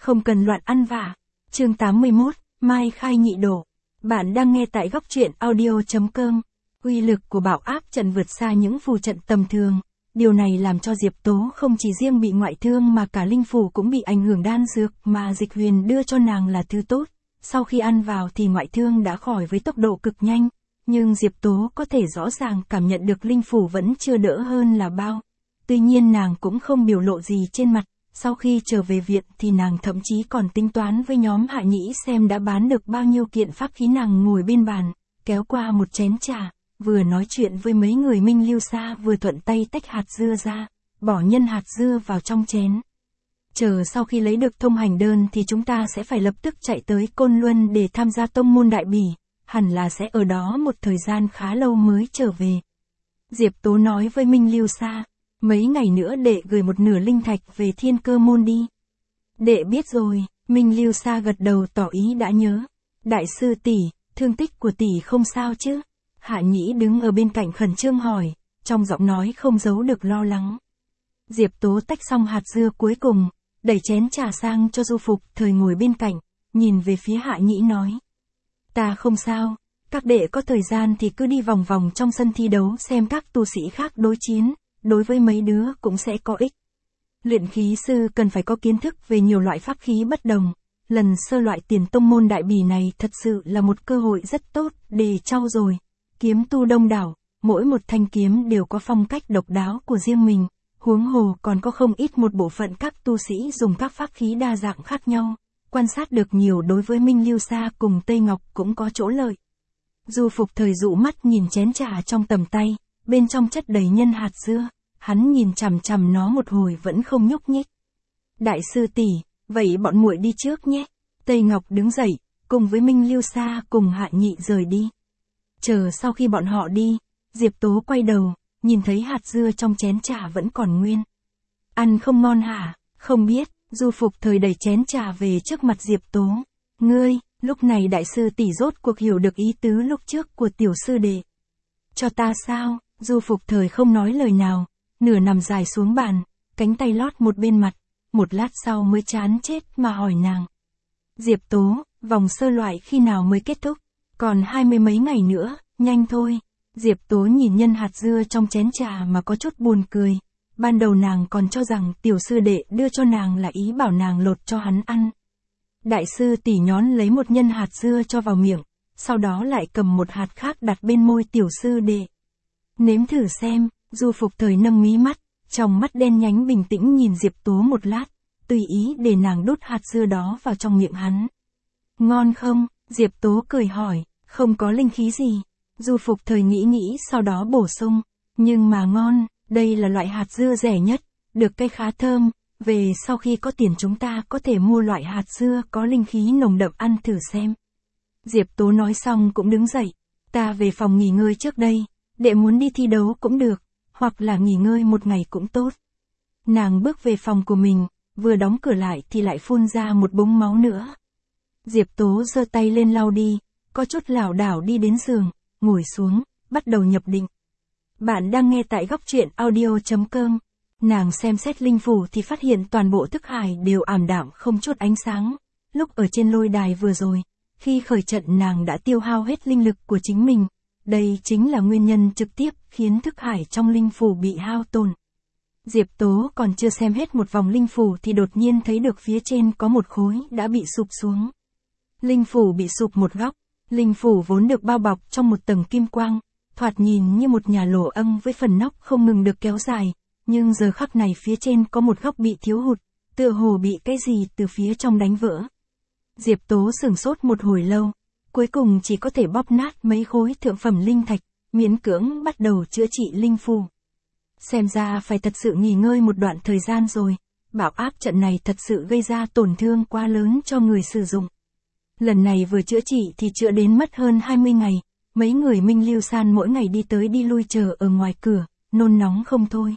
không cần loạn ăn vạ. Chương 81, Mai khai nhị độ. Bạn đang nghe tại góc truyện audio.com. Uy lực của bảo áp trận vượt xa những phù trận tầm thường. Điều này làm cho Diệp Tố không chỉ riêng bị ngoại thương mà cả linh phủ cũng bị ảnh hưởng. Đan dược mà Dịch Huyền đưa cho nàng là thứ tốt. Sau khi ăn vào thì ngoại thương đã khỏi với tốc độ cực nhanh. Nhưng Diệp Tố có thể rõ ràng cảm nhận được linh phủ vẫn chưa đỡ hơn là bao. Tuy nhiên nàng cũng không biểu lộ gì trên mặt. Sau khi trở về viện thì nàng thậm chí còn tính toán với nhóm Hạ Nhĩ xem đã bán được bao nhiêu kiện pháp khí. Nàng ngồi bên bàn, kéo qua một chén trà, vừa nói chuyện với mấy người Minh Lưu Sa vừa thuận tay tách hạt dưa ra, bỏ nhân hạt dưa vào trong chén. Chờ sau khi lấy được thông hành đơn thì chúng ta sẽ phải lập tức chạy tới Côn Luân để tham gia tông môn đại bỉ, hẳn là sẽ ở đó một thời gian khá lâu mới trở về. Diệp Tố nói với Minh Lưu Sa. Mấy ngày nữa đệ gửi một nửa linh thạch về Thiên Cơ môn đi. Đệ biết rồi, Minh Lưu Sa gật đầu tỏ ý đã nhớ. Đại sư tỷ, thương tích của tỷ không sao chứ? Hạ Nhĩ đứng ở bên cạnh khẩn trương hỏi, trong giọng nói không giấu được lo lắng. Diệp Tố tách xong hạt dưa cuối cùng, đẩy chén trà sang cho Du Phục Thời ngồi bên cạnh, nhìn về phía Hạ Nhĩ nói. Ta không sao, các đệ có thời gian thì cứ đi vòng vòng trong sân thi đấu xem các tu sĩ khác đối chiến. Đối với mấy đứa cũng sẽ có ích. Luyện khí sư cần phải có kiến thức về nhiều loại pháp khí bất đồng. Lần sơ loại tiền tông môn đại bỉ này thật sự là một cơ hội rất tốt để trau dồi. Kiếm tu đông đảo, mỗi một thanh kiếm đều có phong cách độc đáo của riêng mình. Huống hồ còn có không ít một bộ phận các tu sĩ dùng các pháp khí đa dạng khác nhau. Quan sát được nhiều đối với Minh Lưu Sa cùng Tây Ngọc cũng có chỗ lợi. Du Phục Thời dụ mắt nhìn chén trà trong tầm tay. Bên trong chất đầy nhân hạt dưa, hắn nhìn chằm chằm nó một hồi vẫn không nhúc nhích. Đại sư tỷ, vậy bọn muội đi trước nhé. Tây Ngọc đứng dậy, cùng với Minh Lưu Sa cùng Hạ Nhị rời đi. Chờ sau khi bọn họ đi, Diệp Tố quay đầu, nhìn thấy hạt dưa trong chén trà vẫn còn nguyên. Ăn không ngon hả? Không biết, Du Phục Thời đẩy chén trà về trước mặt Diệp Tố. Ngươi, lúc này đại sư tỷ rốt cuộc hiểu được ý tứ lúc trước của tiểu sư đệ. Cho ta sao? Du Phục Thời không nói lời nào, nửa nằm dài xuống bàn, cánh tay lót một bên mặt, một lát sau mới chán chết mà hỏi nàng. Diệp Tố, vòng sơ loại khi nào mới kết thúc? Còn 20 mấy ngày nữa, nhanh thôi. Diệp Tố nhìn nhân hạt dưa trong chén trà mà có chút buồn cười. Ban đầu nàng còn cho rằng tiểu sư đệ đưa cho nàng là ý bảo nàng lột cho hắn ăn. Đại sư tỷ nhón lấy một nhân hạt dưa cho vào miệng, sau đó lại cầm một hạt khác đặt bên môi tiểu sư đệ. Nếm thử xem, Du Phục Thời nâng mí mắt, trong mắt đen nhánh bình tĩnh nhìn Diệp Tố một lát, tùy ý để nàng đút hạt dưa đó vào trong miệng hắn. Ngon không? Diệp Tố cười hỏi, không có linh khí gì. Du Phục Thời nghĩ sau đó bổ sung, nhưng mà ngon, đây là loại hạt dưa rẻ nhất, được cây khá thơm, về sau khi có tiền chúng ta có thể mua loại hạt dưa có linh khí nồng đậm ăn thử xem. Diệp Tố nói xong cũng đứng dậy, ta về phòng nghỉ ngơi trước đây. Đệ muốn đi thi đấu cũng được, hoặc là nghỉ ngơi một ngày cũng tốt. Nàng bước về phòng của mình, vừa đóng cửa lại thì lại phun ra một búng máu nữa. Diệp Tố giơ tay lên lau đi, có chút lảo đảo đi đến giường, ngồi xuống, bắt đầu nhập định. Bạn đang nghe tại góc truyện audio.com. Nàng xem xét linh phủ thì phát hiện toàn bộ thức hải đều ảm đạm không chút ánh sáng. Lúc ở trên lôi đài vừa rồi, khi khởi trận nàng đã tiêu hao hết linh lực của chính mình. Đây chính là nguyên nhân trực tiếp khiến thức hải trong linh phủ bị hao tổn. Diệp Tố còn chưa xem hết một vòng linh phủ thì đột nhiên thấy được phía trên có một khối đã bị sụp xuống. Linh phủ bị sụp một góc, linh phủ vốn được bao bọc trong một tầng kim quang, thoạt nhìn như một nhà lỗ âng với phần nóc không ngừng được kéo dài, nhưng giờ khắc này phía trên có một góc bị thiếu hụt, tựa hồ bị cái gì từ phía trong đánh vỡ. Diệp Tố sửng sốt một hồi lâu. Cuối cùng chỉ có thể bóp nát mấy khối thượng phẩm linh thạch, miễn cưỡng bắt đầu chữa trị linh phù. Xem ra phải thật sự nghỉ ngơi một đoạn thời gian rồi, bảo áp trận này thật sự gây ra tổn thương quá lớn cho người sử dụng. Lần này vừa chữa trị thì chữa đến mất hơn 20 ngày, mấy người Minh Lưu San mỗi ngày đi tới đi lui chờ ở ngoài cửa, nôn nóng không thôi.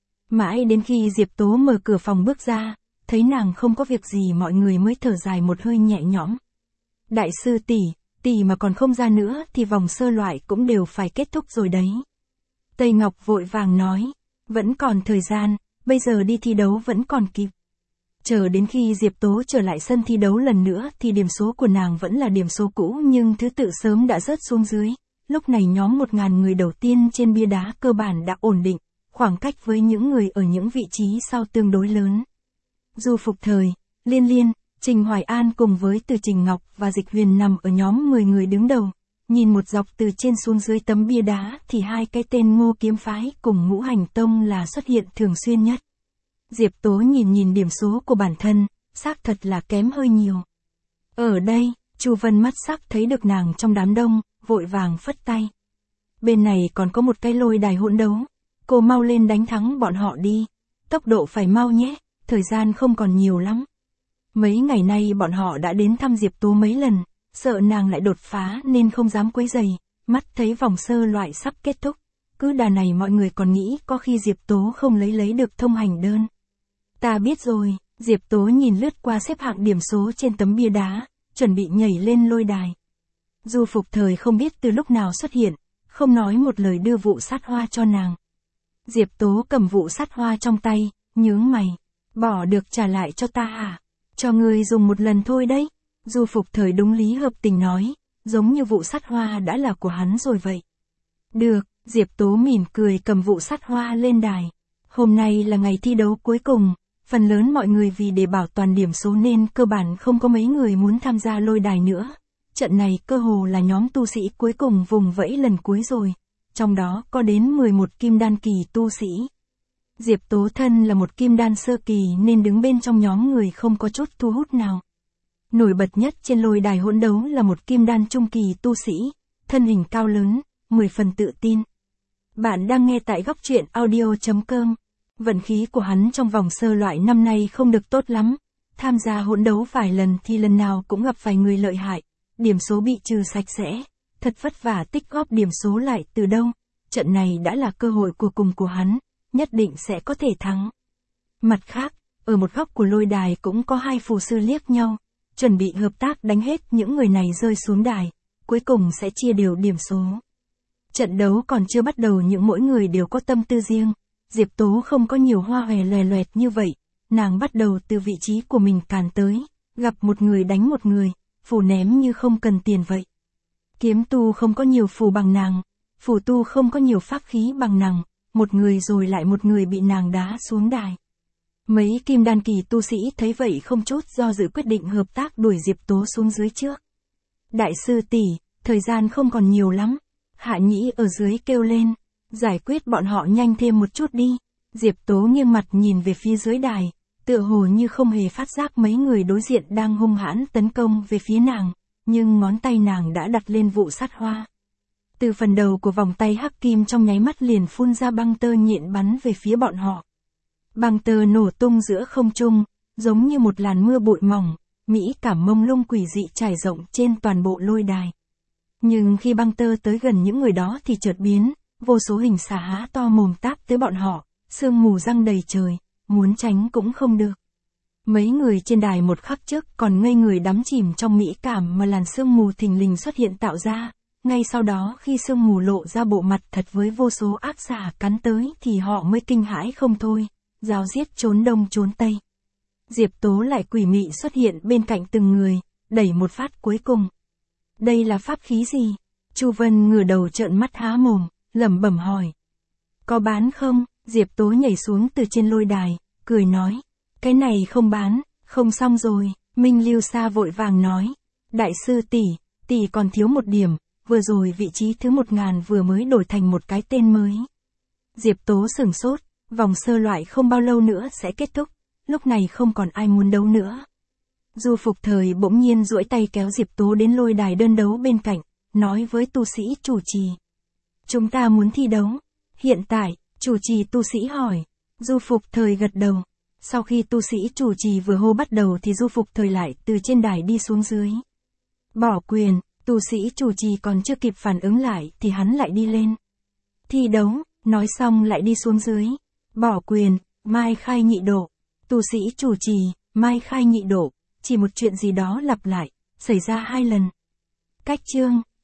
Mãi đến khi Diệp Tố mở cửa phòng bước ra, thấy nàng không có việc gì mọi người mới thở dài một hơi nhẹ nhõm. Đại sư tỷ mà còn không ra nữa thì vòng sơ loại cũng đều phải kết thúc rồi đấy. Tây Ngọc vội vàng nói, vẫn còn thời gian, bây giờ đi thi đấu vẫn còn kịp. Chờ đến khi Diệp Tố trở lại sân thi đấu lần nữa thì điểm số của nàng vẫn là điểm số cũ nhưng thứ tự sớm đã rớt xuống dưới. Lúc này nhóm 1.000 người đầu tiên trên bia đá cơ bản đã ổn định, khoảng cách với những người ở những vị trí sau tương đối lớn. Du Phục Thời, Liên Liên, Trình Hoài An cùng với Từ Trình Ngọc và Dịch Huyền nằm ở nhóm 10 người đứng đầu. Nhìn một dọc từ trên xuống dưới tấm bia đá thì hai cái tên Ngô Kiếm Phái cùng Ngũ Hành Tông là xuất hiện thường xuyên nhất. Diệp Tố nhìn điểm số của bản thân, xác thật là kém hơi nhiều. Ở đây, Chu Vân mắt sắc thấy được nàng trong đám đông, vội vàng phất tay. Bên này còn có một cái lôi đài hỗn đấu, cô mau lên đánh thắng bọn họ đi. Tốc độ phải mau nhé, thời gian không còn nhiều lắm. Mấy ngày nay bọn họ đã đến thăm Diệp Tố mấy lần, sợ nàng lại đột phá nên không dám quấy rầy, mắt thấy vòng sơ loại sắp kết thúc. Cứ đà này mọi người còn nghĩ có khi Diệp Tố không lấy được thông hành đơn. Ta biết rồi, Diệp Tố nhìn lướt qua xếp hạng điểm số trên tấm bia đá, chuẩn bị nhảy lên lôi đài. Du Phục Thời không biết từ lúc nào xuất hiện, không nói một lời đưa vụ sát hoa cho nàng. Diệp Tố cầm vụ sát hoa trong tay, nhướng mày. Bỏ được trả lại cho ta à? Cho ngươi dùng một lần thôi đấy. Du Phục Thời đúng lý hợp tình nói, giống như vụ sát hoa đã là của hắn rồi vậy. Được, Diệp Tố mỉm cười cầm vụ sát hoa lên đài. Hôm nay là ngày thi đấu cuối cùng, phần lớn mọi người vì để bảo toàn điểm số nên cơ bản không có mấy người muốn tham gia lôi đài nữa. Trận này cơ hồ là nhóm tu sĩ cuối cùng vùng vẫy lần cuối rồi, trong đó có đến 11 kim đan kỳ tu sĩ. Diệp Tố thân là một kim đan sơ kỳ nên đứng bên trong nhóm người không có chút thu hút nào. Nổi bật nhất trên lôi đài hỗn đấu là một kim đan trung kỳ tu sĩ, thân hình cao lớn, 10 phần tự tin. Bạn đang nghe tại góc truyện audio.com. Vận khí của hắn trong vòng sơ loại năm nay không được tốt lắm. Tham gia hỗn đấu vài lần thì lần nào cũng gặp vài người lợi hại. Điểm số bị trừ sạch sẽ. Thật vất vả tích góp điểm số lại từ đâu. Trận này đã là cơ hội cuối cùng của hắn. Nhất định sẽ có thể thắng. Mặt khác, ở một góc của lôi đài cũng có hai phù sư liếc nhau. Chuẩn bị hợp tác đánh hết những người này rơi xuống đài. Cuối cùng sẽ chia đều điểm số. Trận đấu còn chưa bắt đầu nhưng mỗi người đều có tâm tư riêng. Diệp Tố không có nhiều hoa hòe lòe loẹt như vậy, nàng bắt đầu từ vị trí của mình càn tới, gặp một người đánh một người, phù ném như không cần tiền vậy. Kiếm tu không có nhiều phù bằng nàng, phù tu không có nhiều pháp khí bằng nàng, một người rồi lại một người bị nàng đá xuống đài. Mấy kim đan kỳ tu sĩ thấy vậy không chút do dự quyết định hợp tác đuổi Diệp Tố xuống dưới trước. Đại sư tỷ, thời gian không còn nhiều lắm, Hạ Nhĩ ở dưới kêu lên. Giải quyết bọn họ nhanh thêm một chút đi. Diệp Tố nghiêng mặt nhìn về phía dưới đài, tựa hồ như không hề phát giác mấy người đối diện đang hung hãn tấn công về phía nàng, nhưng ngón tay nàng đã đặt lên vụ sát hoa. Từ phần đầu của vòng tay hắc kim trong nháy mắt liền phun ra băng tơ nhện bắn về phía bọn họ. Băng tơ nổ tung giữa không trung, giống như một làn mưa bụi mỏng, mỹ cảm mông lung quỷ dị trải rộng trên toàn bộ lôi đài. Nhưng khi băng tơ tới gần những người đó thì chợt biến. Vô số hình xà há to mồm táp tới bọn họ, sương mù răng đầy trời, muốn tránh cũng không được. Mấy người trên đài một khắc trước còn ngây người đắm chìm trong mỹ cảm mà làn sương mù thình lình xuất hiện tạo ra. Ngay sau đó khi sương mù lộ ra bộ mặt thật với vô số ác xà cắn tới thì họ mới kinh hãi không thôi, ráo riết trốn đông trốn tây. Diệp Tố lại quỷ mị xuất hiện bên cạnh từng người, đẩy một phát cuối cùng. Đây là pháp khí gì? Chu Vân ngửa đầu trợn mắt há mồm. Lẩm bẩm hỏi. Có bán không? Diệp Tố nhảy xuống từ trên lôi đài, cười nói. Cái này không bán, không xong rồi. Minh Lưu Sa vội vàng nói. Đại sư tỷ còn thiếu một điểm, vừa rồi vị trí thứ 1000 vừa mới đổi thành một cái tên mới. Diệp Tố sửng sốt, vòng sơ loại không bao lâu nữa sẽ kết thúc, lúc này không còn ai muốn đấu nữa. Du Phục Thời bỗng nhiên duỗi tay kéo Diệp Tố đến lôi đài đơn đấu bên cạnh, nói với tu sĩ chủ trì. Chúng ta muốn thi đấu. Hiện tại, chủ trì tu sĩ hỏi. Du Phục Thời gật đầu. Sau khi tu sĩ chủ trì vừa hô bắt đầu thì Du Phục Thời lại từ trên đài đi xuống dưới. Bỏ quyền, tu sĩ chủ trì còn chưa kịp phản ứng lại thì hắn lại đi lên. Thi đấu, nói xong lại đi xuống dưới. Bỏ quyền, mai khai nhị độ. Tu sĩ chủ trì, mai khai nhị độ. Chỉ một chuyện gì đó lặp lại, xảy ra 2 lần. Cách chương.